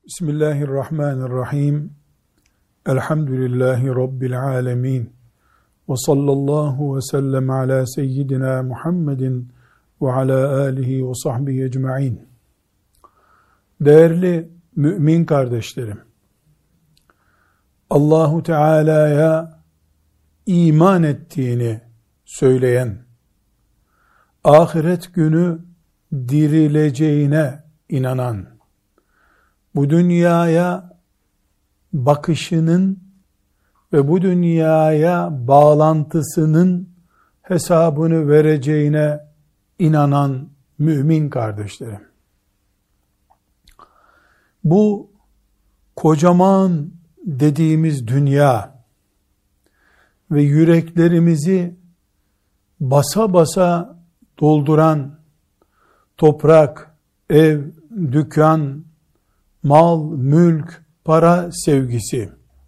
Bismillahirrahmanirrahim. Elhamdülillahi Rabbil alemin. Ve sallallahu ve sellem ala seyyidina Muhammedin ve ala alihi ve sahbihi ecma'in. Değerli mümin kardeşlerim, Allahu Teala'ya iman ettiğini söyleyen, ahiret günü dirileceğine inanan, bu dünyaya bakışının ve bu dünyaya bağlantısının hesabını vereceğine inanan mümin kardeşlerim. Bu kocaman dediğimiz dünya ve yüreklerimizi basa basa dolduran toprak, ev, dükkan, mal, mülk, para sevgisi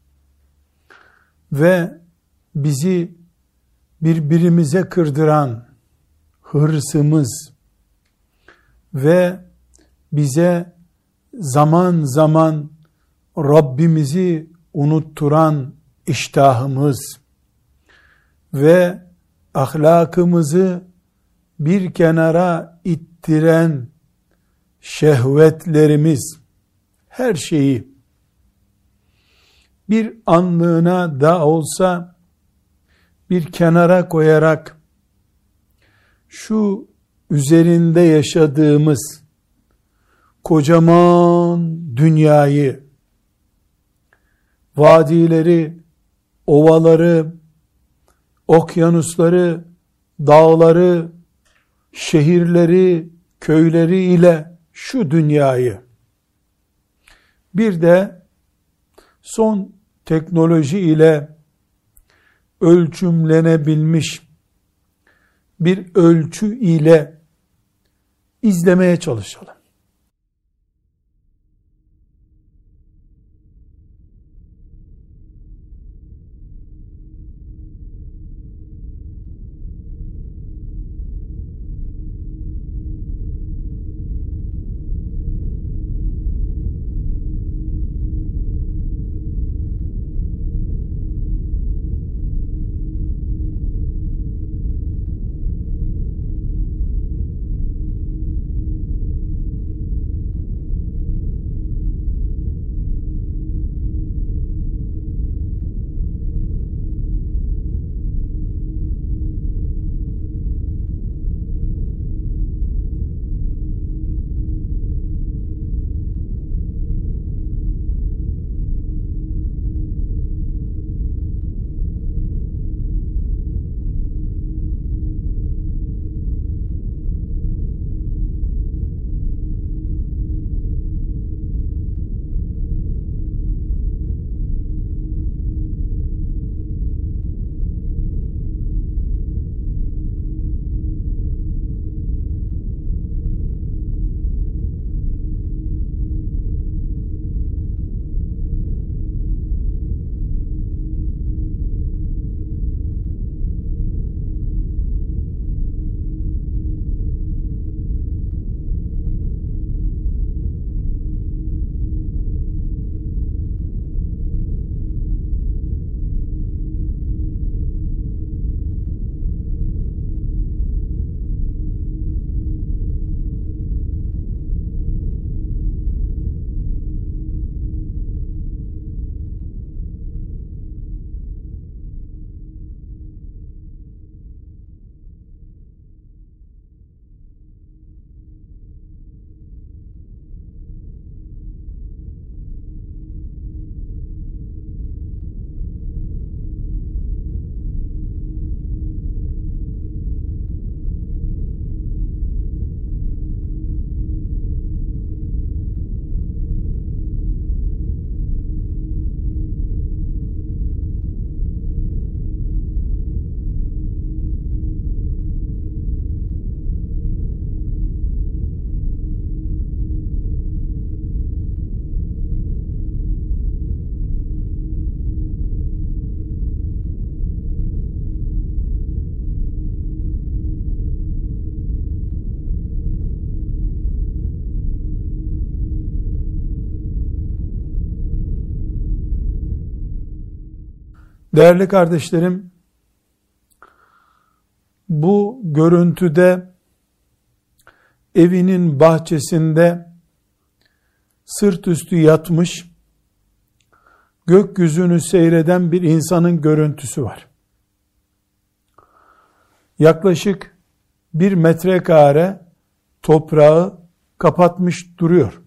ve bizi birbirimize kırdıran hırsımız ve bize zaman zaman Rabbimizi unutturan iştahımız ve ahlakımızı bir kenara ittiren şehvetlerimiz, her şeyi bir anlığına da olsa bir kenara koyarak şu üzerinde yaşadığımız kocaman dünyayı, vadileri, ovaları, okyanusları, dağları, şehirleri, köyleri ile şu dünyayı, bir de son teknoloji ile ölçümlenebilmiş bir ölçü ile izlemeye çalışalım. Değerli kardeşlerim, bu görüntüde evinin bahçesinde sırt üstü yatmış, gökyüzünü seyreden bir insanın görüntüsü var. Yaklaşık 1 metrekare toprağı kapatmış duruyor.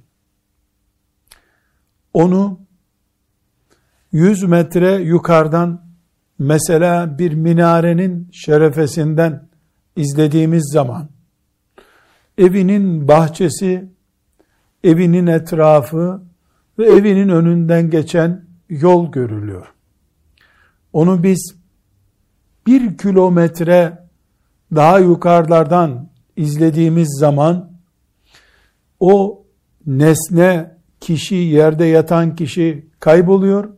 Onu 100 metre yukarıdan, mesela bir minarenin şerefesinden izlediğimiz zaman, evinin bahçesi, evinin etrafı ve evinin önünden geçen yol görülüyor. Onu biz 1 kilometre daha yukarılardan izlediğimiz zaman, o nesne, kişi, yerde yatan kişi kayboluyor.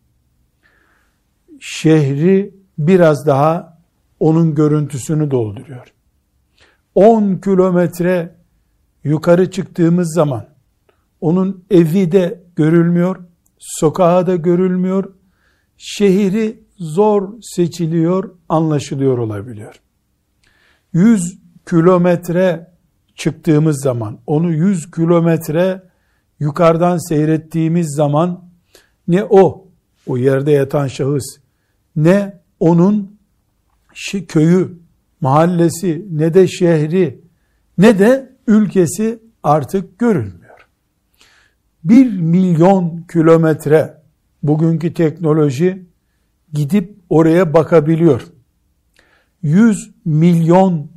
Şehri biraz daha onun görüntüsünü dolduruyor. 10 kilometre yukarı çıktığımız zaman onun evi de görülmüyor, sokağı da görülmüyor, şehri zor seçiliyor, anlaşılıyor olabiliyor. 100 kilometre çıktığımız zaman, onu 100 kilometre yukarıdan seyrettiğimiz zaman, ne o yerde yatan şahıs, ne onun köyü, mahallesi, ne de şehri, ne de ülkesi artık görülmüyor. 1 milyon kilometre bugünkü teknoloji gidip oraya bakabiliyor. 100 milyon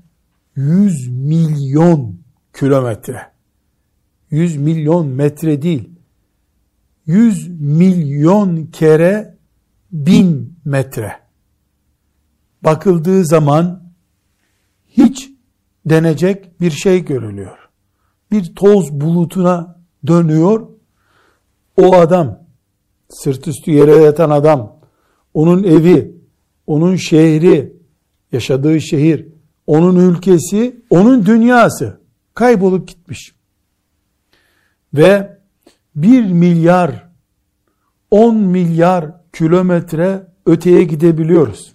kilometre. 100 milyon metre değil. 100 milyon kere 1000 metre. Bakıldığı zaman hiç denecek bir şey görülüyor. Bir toz bulutuna dönüyor. O adam, sırt üstü yere yatan adam, onun evi, onun şehri, yaşadığı şehir, onun ülkesi, onun dünyası kaybolup gitmiş. Ve 1 milyar, 10 milyar kilometre öteye gidebiliyoruz.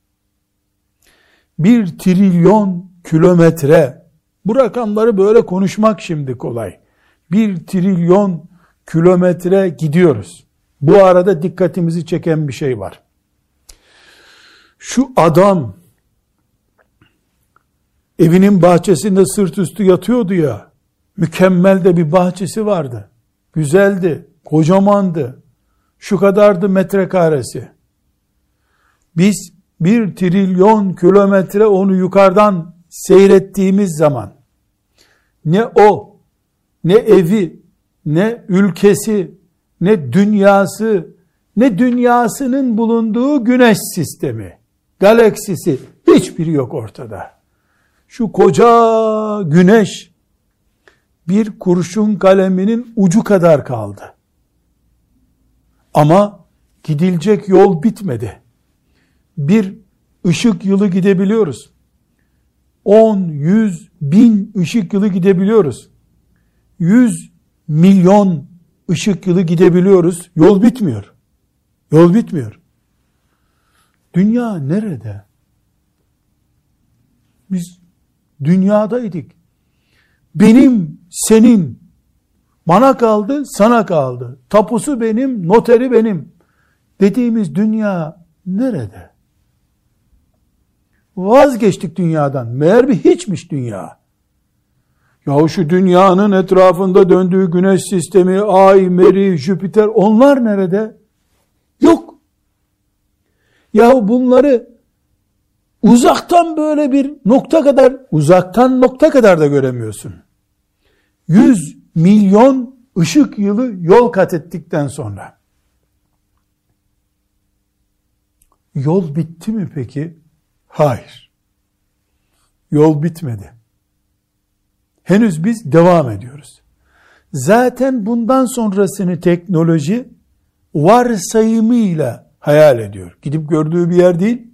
1 trilyon kilometre, bu rakamları böyle konuşmak şimdi kolay. 1 trilyon kilometre gidiyoruz. Bu arada dikkatimizi çeken bir şey var. Şu adam evinin bahçesinde sırt üstü yatıyordu ya, mükemmel de bir bahçesi vardı. Güzeldi, kocamandı. Şu kadardı metrekaresi. Biz 1 trilyon kilometre onu yukarıdan seyrettiğimiz zaman, ne o, ne evi, ne ülkesi, ne dünyası, ne dünyasının bulunduğu güneş sistemi, galaksisi, hiçbiri yok ortada. Şu koca güneş bir kurşun kaleminin ucu kadar kaldı. Ama gidilecek yol bitmedi. Bir ışık yılı gidebiliyoruz. 10, 100, 1000 ışık yılı gidebiliyoruz. 100 milyon ışık yılı gidebiliyoruz. Yol bitmiyor. Yol bitmiyor. Dünya nerede? Biz dünyadaydık. Benim, senin, bana kaldı, sana kaldı. Tapusu benim, noteri benim dediğimiz dünya nerede? Vazgeçtik dünyadan. Meğer bir hiçmiş dünya. Yahu şu dünyanın etrafında döndüğü güneş sistemi, ay, meri, Jüpiter, onlar nerede? Yok. Yahu bunları uzaktan böyle bir nokta kadar, uzaktan nokta kadar da göremiyorsun. 100 milyon ışık yılı yol kat ettikten sonra. Yol bitti mi peki? Hayır. Yol bitmedi. Henüz biz devam ediyoruz. Zaten bundan sonrasını teknoloji varsayımıyla hayal ediyor. Gidip gördüğü bir yer değil.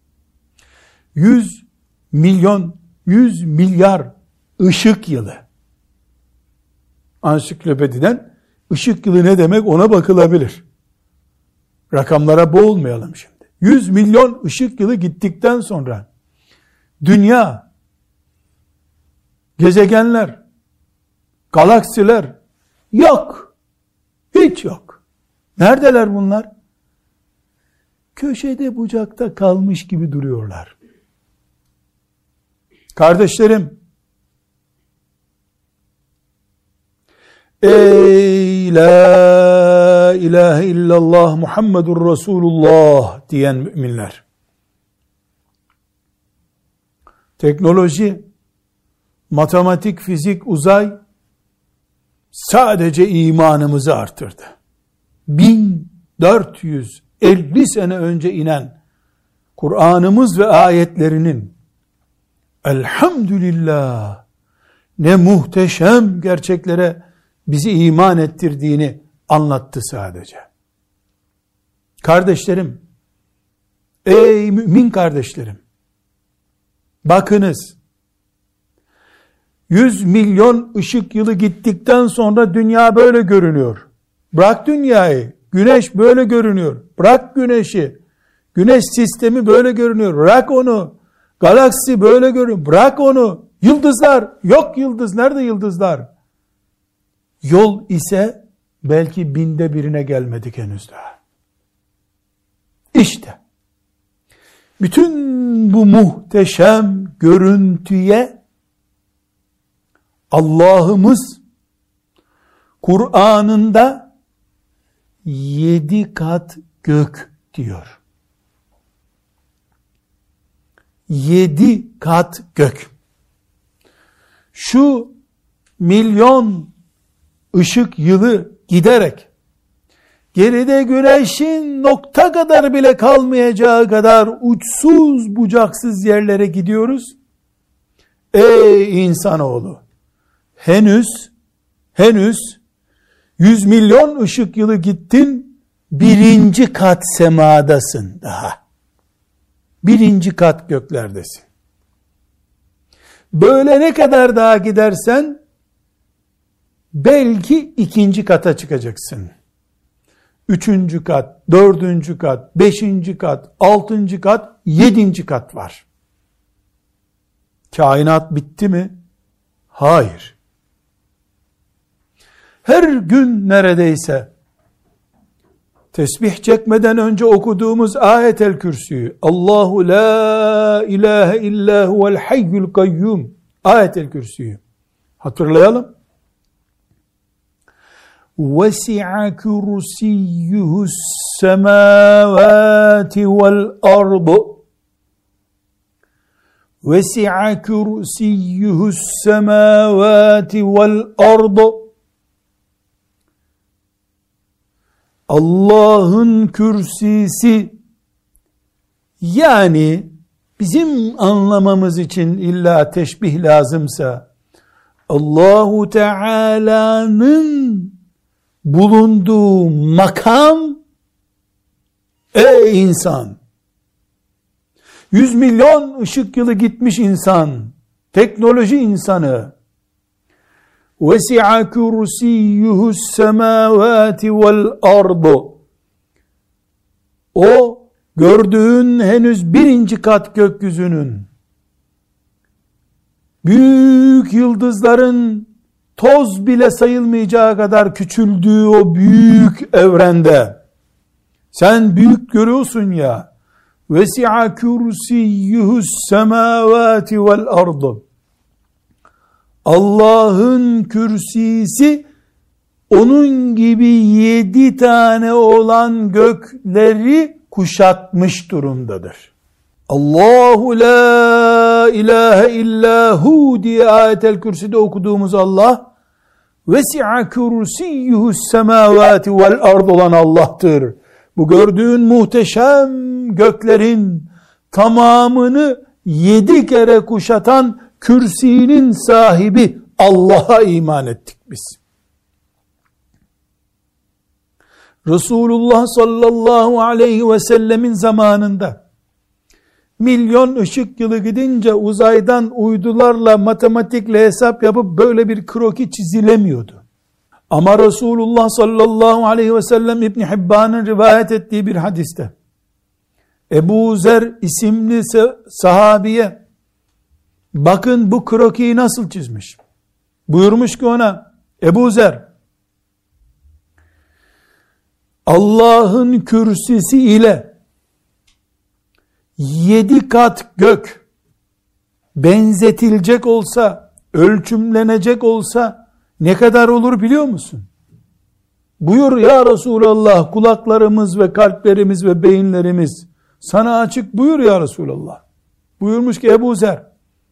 100 milyon, 100 milyar ışık yılı. Ansiklopediden ışık yılı ne demek ona bakılabilir. Rakamlara boğulmayalım şimdi. 100 milyon ışık yılı gittikten sonra dünya, gezegenler, galaksiler yok. Hiç yok. Neredeler bunlar? Köşede bucakta kalmış gibi duruyorlar. Kardeşlerim, ey la ilahe illallah Muhammedur Resulullah diyen müminler, teknoloji, matematik, fizik, uzay sadece imanımızı artırdı. 1450 sene önce inen Kur'an'ımız ve ayetlerinin elhamdülillah ne muhteşem gerçeklere bizi iman ettirdiğini anlattı sadece. Kardeşlerim, ey mümin kardeşlerim, bakınız, 100 milyon ışık yılı gittikten sonra dünya böyle görünüyor. Bırak dünyayı, güneş böyle görünüyor. Bırak güneşi, güneş sistemi böyle görünüyor. Bırak onu, galaksi böyle görünüyor. Bırak onu, yıldızlar, yok yıldız, nerede yıldızlar? Yol ise belki 1/1000'e gelmedik henüz daha. İşte bütün bu muhteşem görüntüye Allah'ımız Kur'an'ında 7 kat gök diyor. 7 kat gök. Şu milyon ışık yılı giderek geride güneşin nokta kadar bile kalmayacağı kadar uçsuz bucaksız yerlere gidiyoruz. Ey insanoğlu, henüz 100 milyon ışık yılı gittin, 1. kat semadasın daha. 1. kat göklerdesin. Böyle ne kadar daha gidersen belki 2. kata çıkacaksın. 3. kat, 4. kat, 5. kat, 6. kat, 7. kat var. Kainat bitti mi? Hayır. Her gün neredeyse tesbih çekmeden önce okuduğumuz Ayetel Kürsü, Allahu la ilahe illa huvel hayyul kayyum, Ayetel Kürsü hatırlayalım. وَسِعَ كُرْسِيُّهُ السَّمَاوَاتِ وَالْأَرْضِ وَسِعَ كُرْسِيُّهُ السَّمَاوَاتِ وَالْأَرْضِ Allah'ın kürsisi, yani bizim anlamamız için illa teşbih lazımsa, Allahu Teala'nın bulunduğu makam, ey insan, 100 milyon ışık yılı gitmiş insan, teknoloji insanı, وَسِعَ كُرْسِيُّهُ السَّمَاوَاتِ وَالْأَرْضِ o gördüğün henüz 1. kat gökyüzünün, büyük yıldızların toz bile sayılmayacağı kadar küçüldüğü o büyük evrende, sen büyük görüyorsun ya, وَسِعَ كُرْسِيُّهُ السَّمَاوَاتِ وَالْأَرْضِ Allah'ın kürsisi onun gibi 7 tane olan gökleri kuşatmış durumdadır. Allahu la ilahe illahu diye Ayetel Kürsü'de okuduğumuz Allah, vesi'a kursiyyuhus semavati vel ard olan Allah'tır. Bu gördüğün muhteşem göklerin tamamını 7 kere kuşatan kürsinin sahibi Allah'a iman ettik biz. Resulullah sallallahu aleyhi ve sellemin zamanında milyon ışık yılı gidince uzaydan uydularla, matematikle hesap yapıp böyle bir kroki çizilemiyordu. Ama Resulullah sallallahu aleyhi ve sellem İbn Hibban'ın rivayet ettiği bir hadiste Ebu Zer isimli sahabiye bakın bu krokiyi nasıl çizmiş. Buyurmuş ki ona, Ebu Zer, Allah'ın kürsüsü ile 7 kat gök benzetilecek olsa, ölçümlenecek olsa ne kadar olur biliyor musun? Buyur ya Resulallah, kulaklarımız ve kalplerimiz ve beyinlerimiz sana açık, buyur ya Resulallah. Buyurmuş ki Ebu Zer,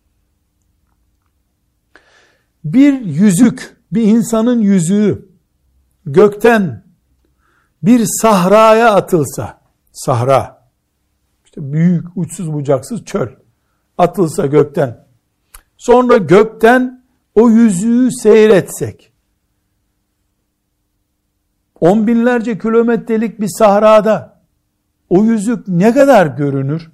bir yüzük, bir insanın yüzüğü gökten bir sahraya atılsa, sahra, işte büyük, uçsuz bucaksız çöl, atılsa gökten, sonra gökten o yüzüğü seyretsek, 10 binlerce kilometrelik bir sahrada o yüzük ne kadar görünür?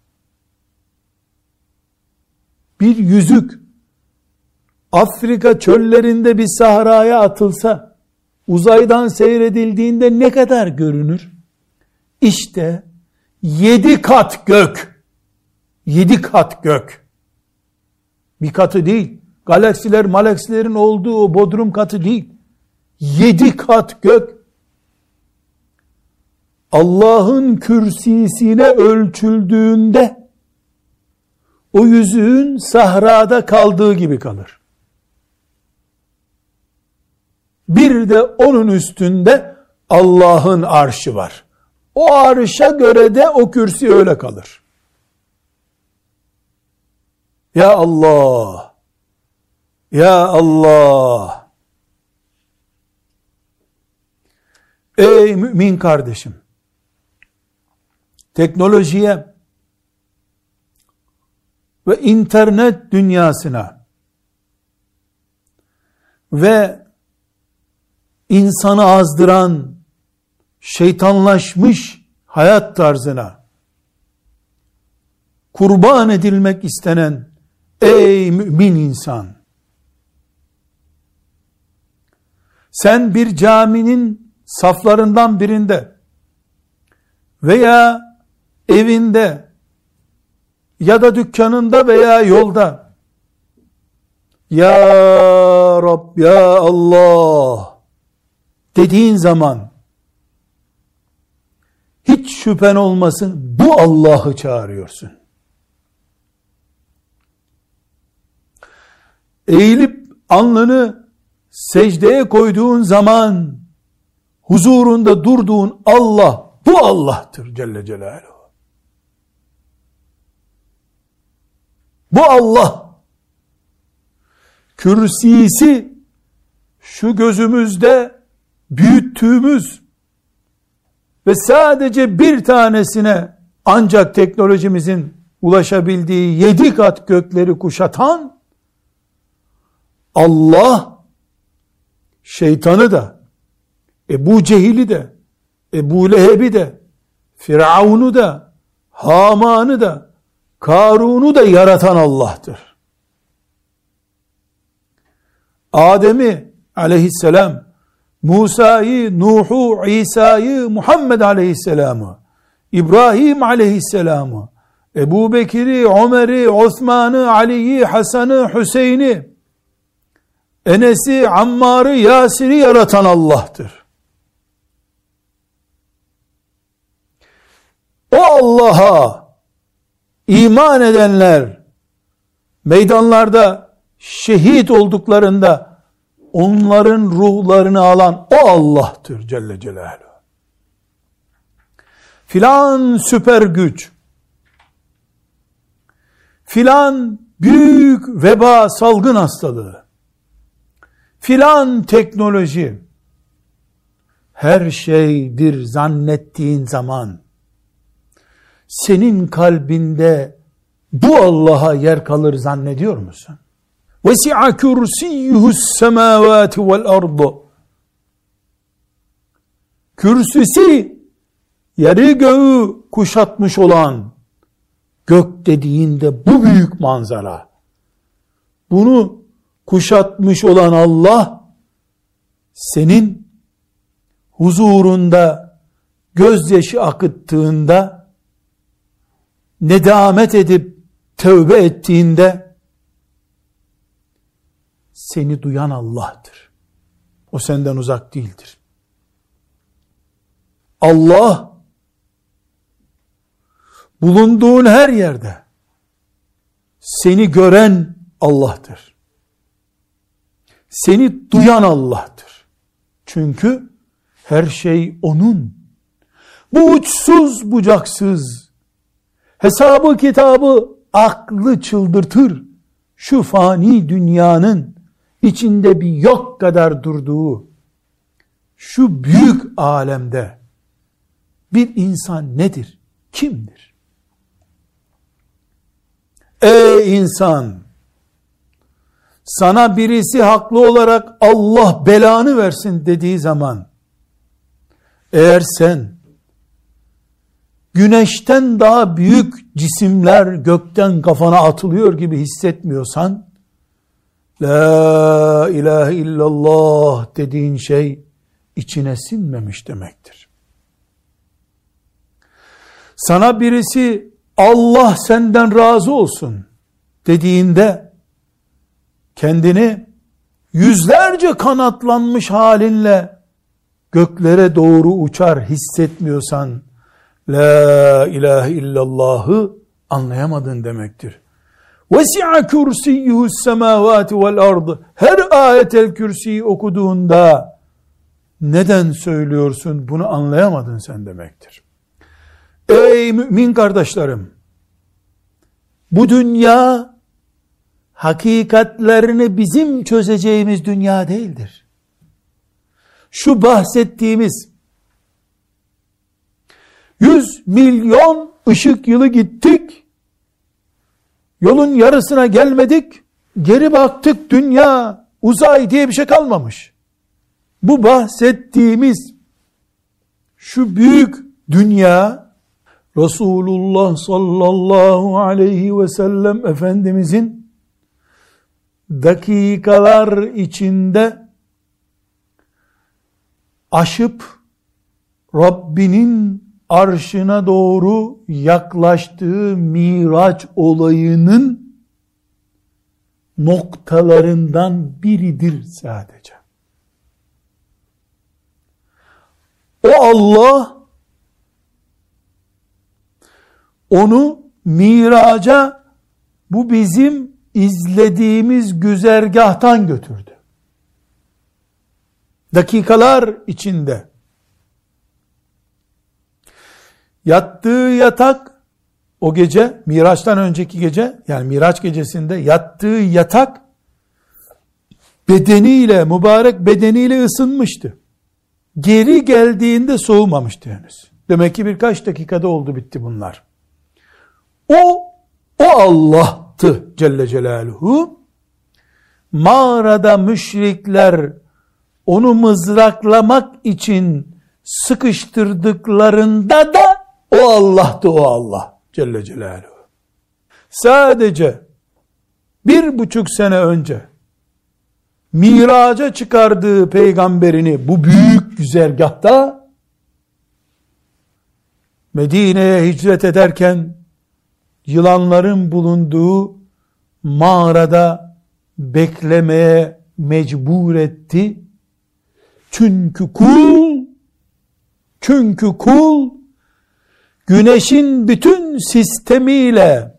Bir yüzük Afrika çöllerinde bir sahraya atılsa, uzaydan seyredildiğinde ne kadar görünür? İşte 7 kat gök. 7 kat gök. Bir katı değil. Galaksiler, malaksilerin olduğu o bodrum katı değil. 7 kat gök. Allah'ın kürsisine ölçüldüğünde o yüzüğün sahrada kaldığı gibi kalır. Bir de onun üstünde Allah'ın arşı var. O arşa göre de o kürsi öyle kalır. Ya Allah! Ya Allah! Ey mümin kardeşim! Teknolojiye ve internet dünyasına ve insanı azdıran, şeytanlaşmış hayat tarzına kurban edilmek istenen ey mümin insan, sen bir caminin saflarından birinde veya evinde ya da dükkanında veya yolda Ya Rab, Ya Allah dediğin zaman hiç şüphen olmasın, bu Allah'ı çağırıyorsun. Eğilip alnını secdeye koyduğun zaman huzurunda durduğun Allah, bu Allah'tır Celle Celaluhu. Bu Allah, kürsisi şu gözümüzde büyüttüğümüz ve sadece bir tanesine ancak teknolojimizin ulaşabildiği 7 kat gökleri kuşatan Allah, şeytanı da, Ebu Cehil'i de, Ebu Leheb'i de, Firavun'u da, Haman'ı da, Karun'u da yaratan Allah'tır. Adem'i aleyhisselam, Musa'yı, Nuh'u, İsa'yı, Muhammed aleyhisselamı, İbrahim aleyhisselamı, Ebu Bekir'i, Ömer'i, Osman'ı, Ali'yi, Hasan'ı, Hüseyin'i, Enes'i, Ammar'ı, Yasir'i yaratan Allah'tır. O Allah'a iman edenler meydanlarda şehit olduklarında onların ruhlarını alan o Allah'tır Celle Celaluhu. Filan süper güç, filan büyük veba, salgın hastalığı, filan teknoloji, her şeydir zannettiğin zaman senin kalbinde bu Allah'a yer kalır zannediyor musun? وَسِعَ كُرْسِيُّهُ السَّمَاوَاتِ وَالْأَرْضِ Kürsüsü yeri göğü kuşatmış olan, gök dediğinde bu büyük manzara, bunu kuşatmış olan Allah, senin huzurunda gözyaşı akıttığında nedamet edip tövbe ettiğinde seni duyan Allah'tır. O senden uzak değildir. Allah bulunduğun her yerde seni gören Allah'tır. Seni duyan Allah'tır. Çünkü her şey onun. Bu uçsuz bucaksız, hesabı kitabı aklı çıldırtır, şu fani dünyanın içinde bir yok kadar durduğu şu büyük alemde bir insan nedir? Kimdir? Ey insan! Sana birisi haklı olarak Allah belanı versin dediği zaman, eğer sen güneşten daha büyük cisimler gökten kafana atılıyor gibi hissetmiyorsan, la ilahe illallah dediğin şey içine sinmemiş demektir. Sana birisi Allah senden razı olsun dediğinde, kendini yüzlerce kanatlanmış halinle göklere doğru uçar hissetmiyorsan, la ilahe illallah'ı anlayamadın demektir. Vesi'a kürsiyyuhus semavati vel ard. Her ayetel kürsiyi okuduğunda neden söylüyorsun bunu anlayamadın sen demektir. Ey mümin kardeşlerim, bu dünya hakikatlerini bizim çözeceğimiz dünya değildir. Şu bahsettiğimiz 100 milyon ışık yılı gittik, yolun yarısına gelmedik, geri baktık, dünya, uzay diye bir şey kalmamış. Bu bahsettiğimiz şu büyük dünya, Resulullah sallallahu aleyhi ve sellem Efendimizin dakikalar içinde aşıp Rabbinin arşına doğru yaklaştığı Miraç olayının noktalarından biridir sadece. O Allah onu Miraç'a bu bizim izlediğimiz güzergahtan götürdü. Dakikalar içinde yattığı yatak, o gece, Miraç'tan önceki gece, yani Miraç gecesinde yattığı yatak bedeniyle, mübarek bedeniyle ısınmıştı. Geri geldiğinde soğumamıştı henüz. Demek ki birkaç dakikada oldu bitti bunlar. O Allah'tı Celle Celaluhu. Mağarada müşrikler onu mızraklamak için sıkıştırdıklarında da o Allah'tı, o Allah Celle Celaluhu. Sadece 1,5 sene önce Miraç'a çıkardığı peygamberini bu büyük güzergahta Medine'ye hicret ederken yılanların bulunduğu mağarada beklemeye mecbur etti. Çünkü kul güneşin bütün sistemiyle,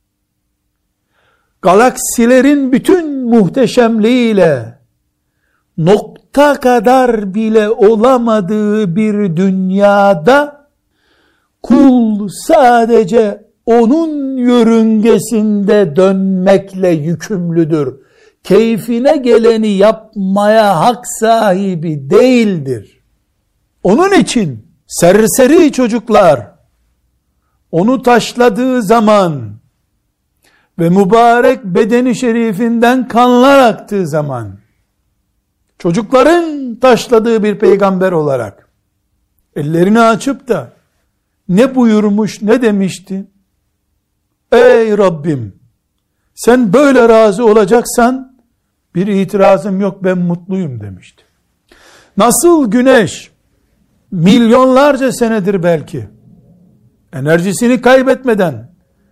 galaksilerin bütün muhteşemliğiyle nokta kadar bile olamadığı bir dünyada kul sadece onun yörüngesinde dönmekle yükümlüdür. Keyfine geleni yapmaya hak sahibi değildir. Onun için serseri çocuklar onu taşladığı zaman ve mübarek bedeni şerifinden kanlar aktığı zaman, çocukların taşladığı bir peygamber olarak ellerini açıp da ne buyurmuş, ne demişti? Ey Rabbim, sen böyle razı olacaksan bir itirazım yok, ben mutluyum demişti. Nasıl güneş milyonlarca senedir belki enerjisini kaybetmeden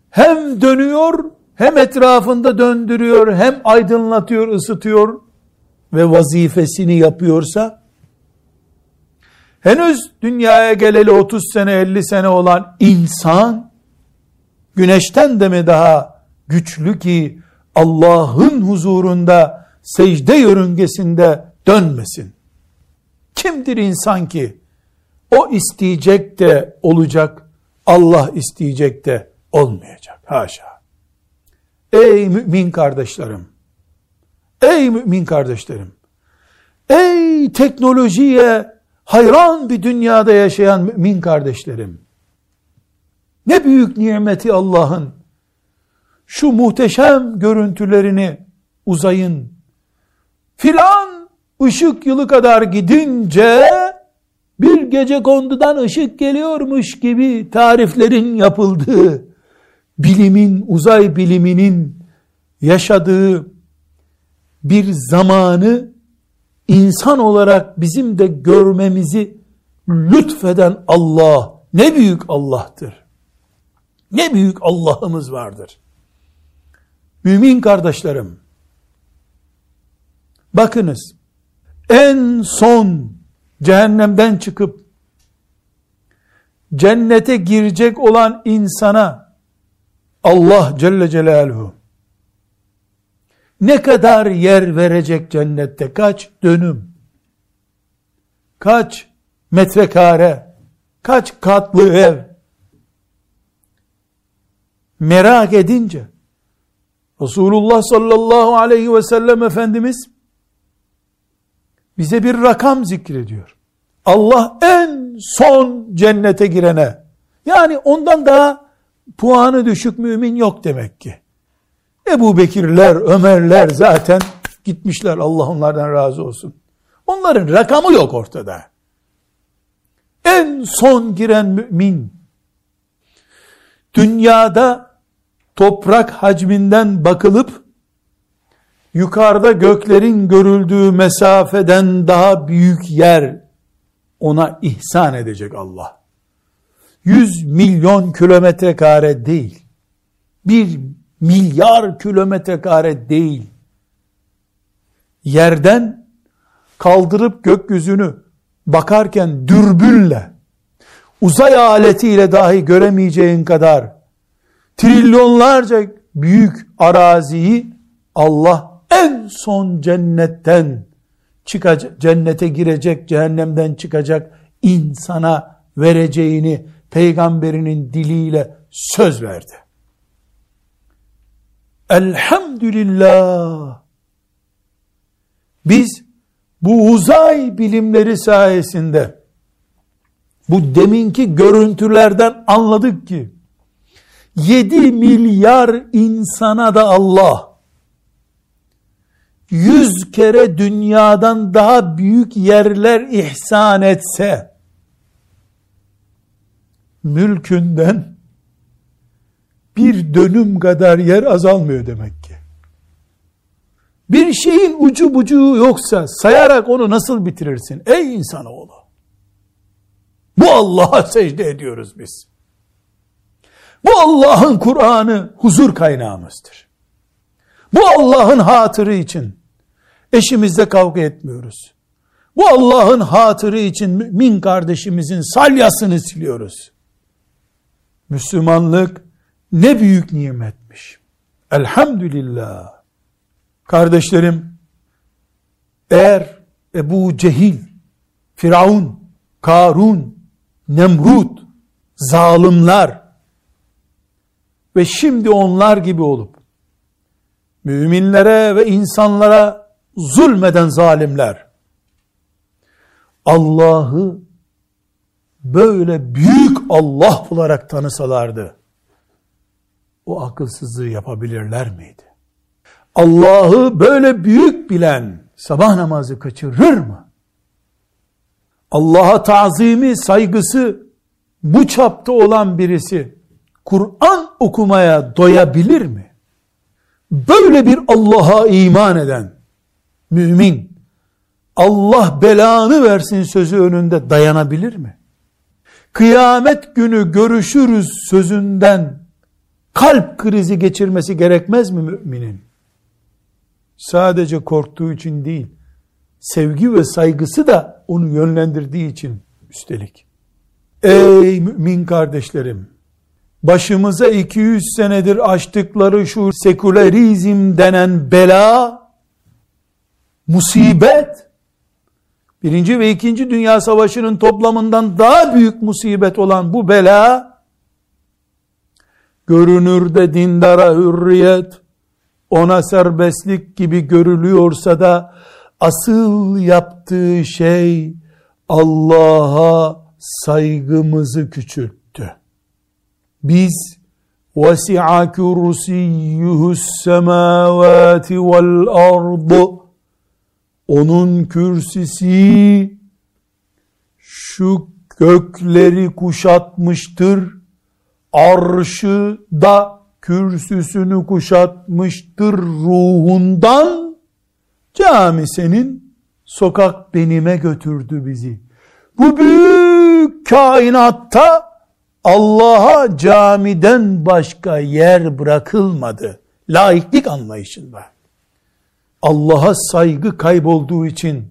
hem dönüyor, hem etrafında döndürüyor, hem aydınlatıyor, ısıtıyor ve vazifesini yapıyorsa, henüz dünyaya geleli 30 sene 50 sene olan insan güneşten de mi daha güçlü ki Allah'ın huzurunda secde yörüngesinde dönmesin? Kimdir insan ki o isteyecek de olacak, Allah isteyecek de olmayacak? Haşa. Ey mümin kardeşlerim, ey mümin kardeşlerim, ey teknolojiye hayran bir dünyada yaşayan mümin kardeşlerim, ne büyük nimeti Allah'ın şu muhteşem görüntülerini uzayın filan ışık yılı kadar gidince bir gecekondudan ışık geliyormuş gibi tariflerin yapıldığı, bilimin, uzay biliminin yaşadığı bir zamanı insan olarak bizim de görmemizi lütfeden Allah ne büyük Allah'tır. Ne büyük Allah'ımız vardır. Mümin kardeşlerim, bakınız, en son cehennemden çıkıp cennete girecek olan insana Allah Celle Celaluhu ne kadar yer verecek cennette? Kaç dönüm? Kaç metrekare? Kaç katlı ev? Merak edince Resulullah sallallahu aleyhi ve sellem Efendimiz bize bir rakam zikrediyor. Allah en son cennete girene, yani ondan daha puanı düşük mümin yok demek ki. Ebu Bekirler, Ömerler zaten gitmişler, Allah onlardan razı olsun. Onların rakamı yok ortada. En son giren mümin, dünyada toprak hacminden bakılıp, yukarıda göklerin görüldüğü mesafeden daha büyük yer ona ihsan edecek Allah. 100 milyon kilometre kare değil. 1 milyar kilometre kare değil. Yerden kaldırıp gökyüzünü bakarken dürbünle, uzay aletiyle dahi göremeyeceğin kadar trilyonlarca büyük araziyi Allah en son cennetten çıkacak, cennete girecek, cehennemden çıkacak insana vereceğini peygamberinin diliyle söz verdi. Elhamdülillah. Biz bu uzay bilimleri sayesinde bu deminki görüntülerden anladık ki 7 milyar insana da Allah 100 kere dünyadan daha büyük yerler ihsan etse, mülkünden bir dönüm kadar yer azalmıyor demek ki. Bir şeyin ucu bucağı yoksa sayarak onu nasıl bitirirsin ey insanoğlu? Bu Allah'a secde ediyoruz biz. Bu Allah'ın Kur'an'ı huzur kaynağımızdır. Bu Allah'ın hatırı için eşimizle kavga etmiyoruz. Bu Allah'ın hatırı için mümin kardeşimizin salyasını siliyoruz. Müslümanlık ne büyük nimetmiş. Elhamdülillah. Kardeşlerim, eğer Ebu Cehil, Firavun, Karun, Nemrut, zalimler ve şimdi onlar gibi olup müminlere ve insanlara zulmeden zalimler Allah'ı böyle büyük Allah olarak tanısalardı o akılsızlığı yapabilirler miydi? Allah'ı böyle büyük bilen sabah namazı kaçırır mı? Allah'a tazimi, saygısı bu çapta olan birisi Kur'an okumaya doyabilir mi? Böyle bir Allah'a iman eden mümin Allah belanı versin sözü önünde dayanabilir mi? Kıyamet günü görüşürüz sözünden kalp krizi geçirmesi gerekmez mi müminin? Sadece korktuğu için değil, sevgi ve saygısı da onu yönlendirdiği için üstelik. Ey mümin kardeşlerim! Başımıza 200 senedir açtıkları şu sekülerizm denen bela, musibet, 1. ve 2. Dünya Savaşı'nın toplamından daha büyük musibet olan bu bela, görünürde dindara hürriyet, ona serbestlik gibi görülüyorsa da, asıl yaptığı şey, Allah'a saygımızı küçülttü. Biz, وَسِعَ كُرْسِيُّهُ السَّمَاوَاتِ وَالْأَرْضِ, onun kürsüsü şu gökleri kuşatmıştır, arşı da kürsüsünü kuşatmıştır ruhundan. Cami senin, sokak benime götürdü bizi. Bu büyük kainatta Allah'a camiden başka yer bırakılmadı. Laiklik anlayışında. Allah'a saygı kaybolduğu için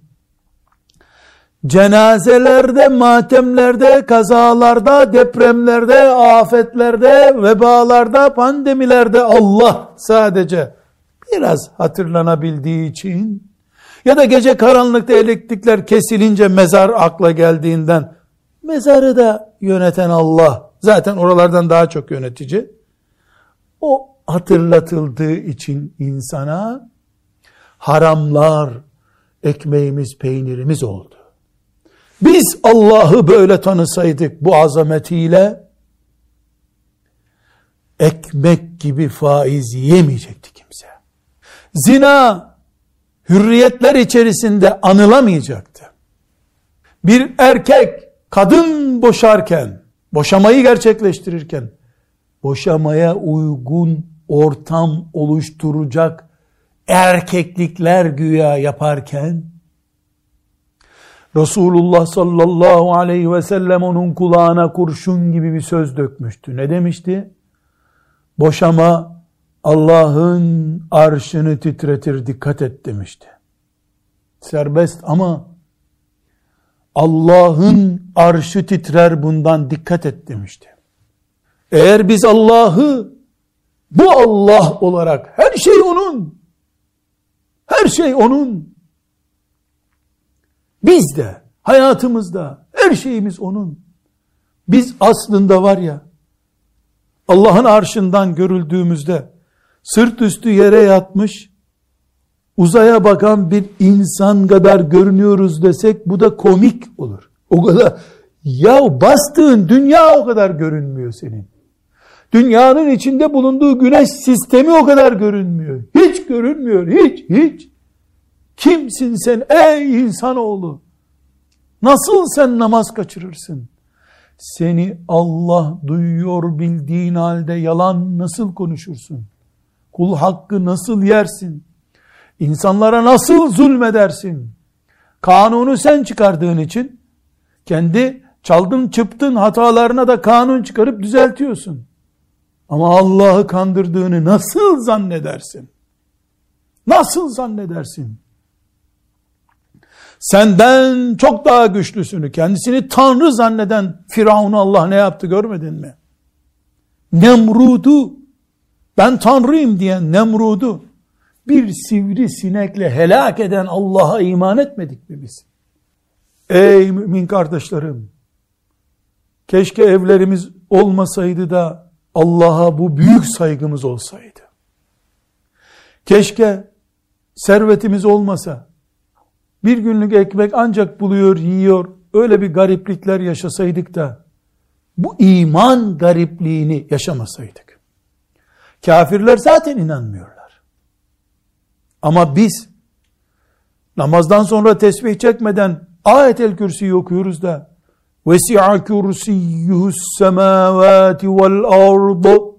cenazelerde, matemlerde, kazalarda, depremlerde, afetlerde, vebalarda, pandemilerde Allah sadece biraz hatırlanabildiği için ya da gece karanlıkta elektrikler kesilince mezar akla geldiğinden, mezarı da yöneten Allah zaten oralardan daha çok yönetici, o hatırlatıldığı için insana haramlar ekmeğimiz peynirimiz oldu. Biz Allah'ı böyle tanısaydık bu azametiyle, ekmek gibi faiz yemeyecekti kimse. Zina hürriyetler içerisinde anılamayacaktı. Bir erkek kadın boşarken, boşamayı gerçekleştirirken, boşamaya uygun ortam oluşturacak erkeklikler güya yaparken, Resulullah sallallahu aleyhi ve sellem onun kulağına kurşun gibi bir söz dökmüştü. Ne demişti? Boşama Allah'ın arşını titretir, dikkat et demişti. Serbest ama Allah'ın arşı titrer, bundan dikkat et demişti. Eğer biz Allah'ı bu Allah olarak, her şey onun, her şey onun, biz de, hayatımızda, her şeyimiz onun. Biz aslında var ya, Allah'ın arşından görüldüğümüzde, sırt üstü yere yatmış, uzaya bakan bir insan kadar görünüyoruz desek, bu da komik olur. O kadar, ya bastığın dünya o kadar görünmüyor senin. Dünyanın içinde bulunduğu güneş sistemi o kadar görünmüyor. Hiç görünmüyor, hiç. Kimsin sen ey insanoğlu? Nasıl sen namaz kaçırırsın? Seni Allah duyuyor bildiğin halde yalan nasıl konuşursun? Kul hakkı nasıl yersin? İnsanlara nasıl zulmedersin? Kanunu sen çıkardığın için kendi çaldın çıptın hatalarına da kanun çıkarıp düzeltiyorsun. Ama Allah'ı kandırdığını nasıl zannedersin? Nasıl zannedersin? Senden çok daha güçlüsünü, kendisini Tanrı zanneden Firavun'u Allah ne yaptı görmedin mi? Nemrud'u, ben Tanrıyım diyen Nemrud'u bir sivrisinekle helak eden Allah'a iman etmedik mi biz? Ey mümin kardeşlerim, keşke evlerimiz olmasaydı da Allah'a bu büyük saygımız olsaydı. Keşke servetimiz olmasa, bir günlük ekmek ancak buluyor, yiyor, öyle bir gariplikler yaşasaydık da, bu iman garipliğini yaşamasaydık. Kafirler zaten inanmıyorlar. Ama biz, namazdan sonra tesbih çekmeden, Ayet-el Kürsi'yi okuyoruz da, وَسِعَ كُرْسِيُّهُ السَّمَاوَاتِ وَالْأَرْضِ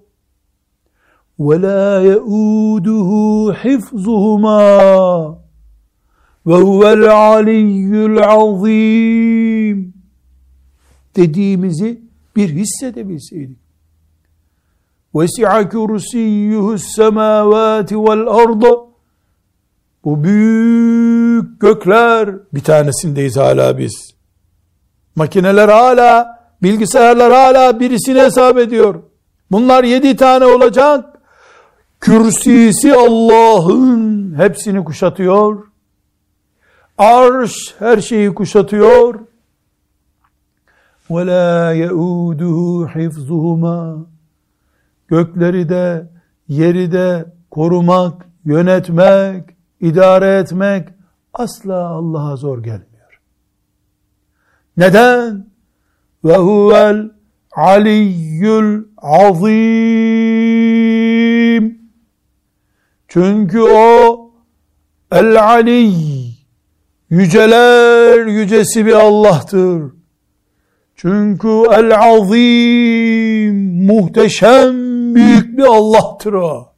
وَلَا يَؤُودُهُ حِفْظُهُمَا وَهُوَ الْعَلِيُّ الْعَظِيمُ dediğimizi bir hissedebilseydik. وَسِعَ كُرْسِيُّهُ السَّمَاوَاتِ وَالْأَرْضَ. Bu büyük gökler, bir tanesindeyiz hala biz. Makineler hala, bilgisayarlar hala birisini hesap ediyor. Bunlar 7 tane olacak. Kürsisi Allah'ın hepsini kuşatıyor. Arş her şeyi kuşatıyor. وَلَا يَؤُودُهُ حِفْظُهُمَا. Gökleri de, yeri de korumak, yönetmek, idare etmek asla Allah'a zor gelmiyor. Neden? وَهُوَ الْعَلِيُّ الْعَظِيمُ. Çünkü o El-Ali, yüceler yücesi bir Allah'tır. Çünkü El-Azim, muhteşem büyük bir Allah'tır o.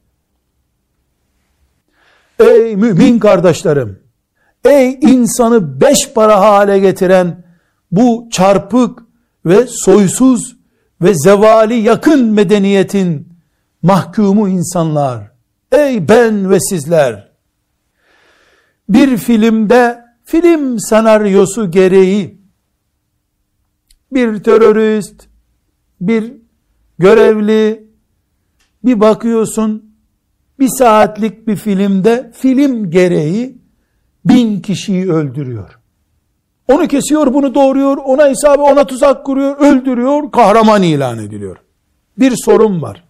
Ey mümin kardeşlerim, ey insanı 5 para hale getiren bu çarpık ve soysuz ve zevali yakın medeniyetin mahkumu insanlar, ey ben ve sizler, bir filmde, film senaryosu gereği bir terörist, bir görevli, bir bakıyorsun, 1 saatlik bir filmde film gereği 1000 kişiyi öldürüyor. Onu kesiyor, bunu doğuruyor, ona hesabı, ona tuzak kuruyor, öldürüyor, kahraman ilan ediliyor. Bir sorun var.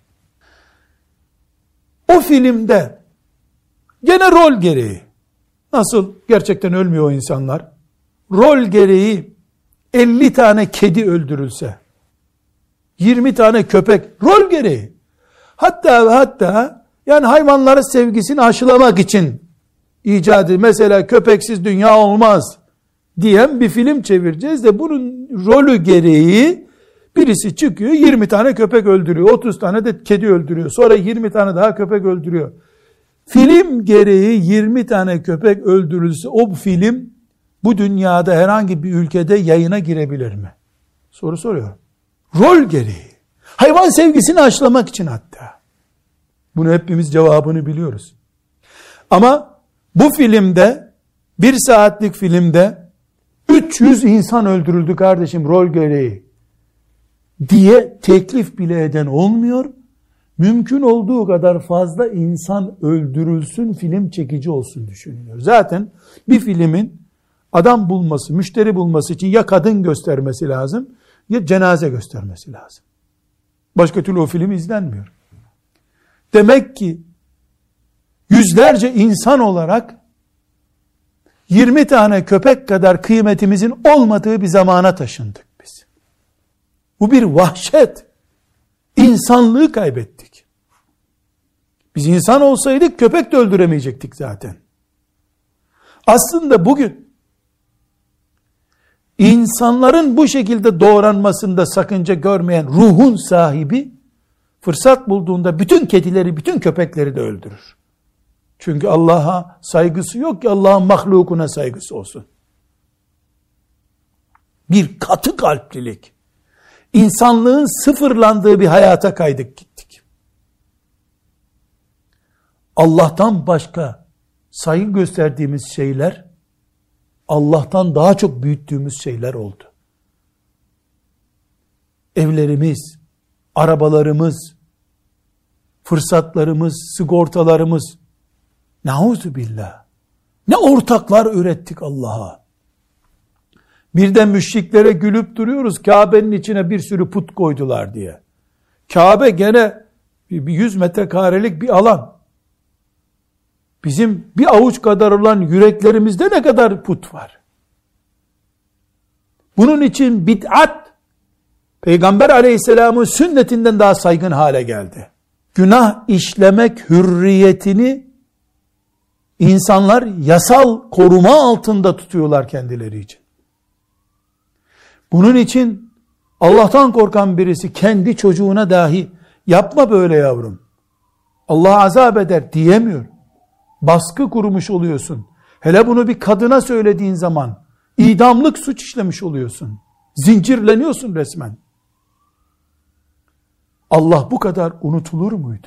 O filmde gene rol gereği, nasıl gerçekten ölmüyor o insanlar, rol gereği 50 tane kedi öldürülse, 20 tane köpek, rol gereği, hatta yani hayvanların sevgisini aşılamak için icadı, mesela köpeksiz dünya olmaz diyen bir film çevireceğiz de bunun rolü gereği birisi çıkıyor, 20 tane köpek öldürüyor, 30 tane de kedi öldürüyor, sonra 20 tane daha köpek öldürüyor. Film gereği 20 tane köpek öldürülse o film bu dünyada herhangi bir ülkede yayına girebilir mi? Soru soruyorum. Rol gereği. Hayvan sevgisini aşılamak için hatta. Bunu hepimiz cevabını biliyoruz. Ama bu filmde, 1 saatlik filmde 300 insan öldürüldü kardeşim rol gereği diye teklif bile eden olmuyor. Mümkün olduğu kadar fazla insan öldürülsün, film çekici olsun düşünülüyor. Zaten bir filmin adam bulması, müşteri bulması için ya kadın göstermesi lazım ya cenaze göstermesi lazım. Başka türlü o film izlenmiyor. Demek ki yüzlerce insan olarak 20 tane köpek kadar kıymetimizin olmadığı bir zamana taşındık biz. Bu bir vahşet. İnsanlığı kaybettik. Biz insan olsaydık köpek de öldüremeyecektik zaten. Aslında bugün insanların bu şekilde doğranmasında sakınca görmeyen ruhun sahibi fırsat bulduğunda bütün kedileri, bütün köpekleri de öldürür. Çünkü Allah'a saygısı yok ki Allah'ın mahlukuna saygısı olsun. Bir katı kalplilik. İnsanlığın sıfırlandığı bir hayata kaydık gittik. Allah'tan başka saygı gösterdiğimiz şeyler, Allah'tan daha çok büyüttüğümüz şeyler oldu. Evlerimiz, arabalarımız, fırsatlarımız, sigortalarımız, Nauzubillah. Ne ortaklar ürettik Allah'a. Bir de müşriklere gülüp duruyoruz, Kabe'nin içine bir sürü put koydular diye. Kabe gene 100 metrekarelik bir alan. Bizim bir avuç kadar olan yüreklerimizde ne kadar put var. Bunun için bid'at, Peygamber aleyhisselamın sünnetinden daha saygın hale geldi. Günah işlemek hürriyetini insanlar yasal koruma altında tutuyorlar kendileri için. Bunun için Allah'tan korkan birisi kendi çocuğuna dahi yapma böyle yavrum, Allah azap eder diyemiyor. Baskı kurmuş oluyorsun. Hele bunu bir kadına söylediğin zaman idamlık suç işlemiş oluyorsun. Zincirleniyorsun resmen. Allah bu kadar unutulur muydu?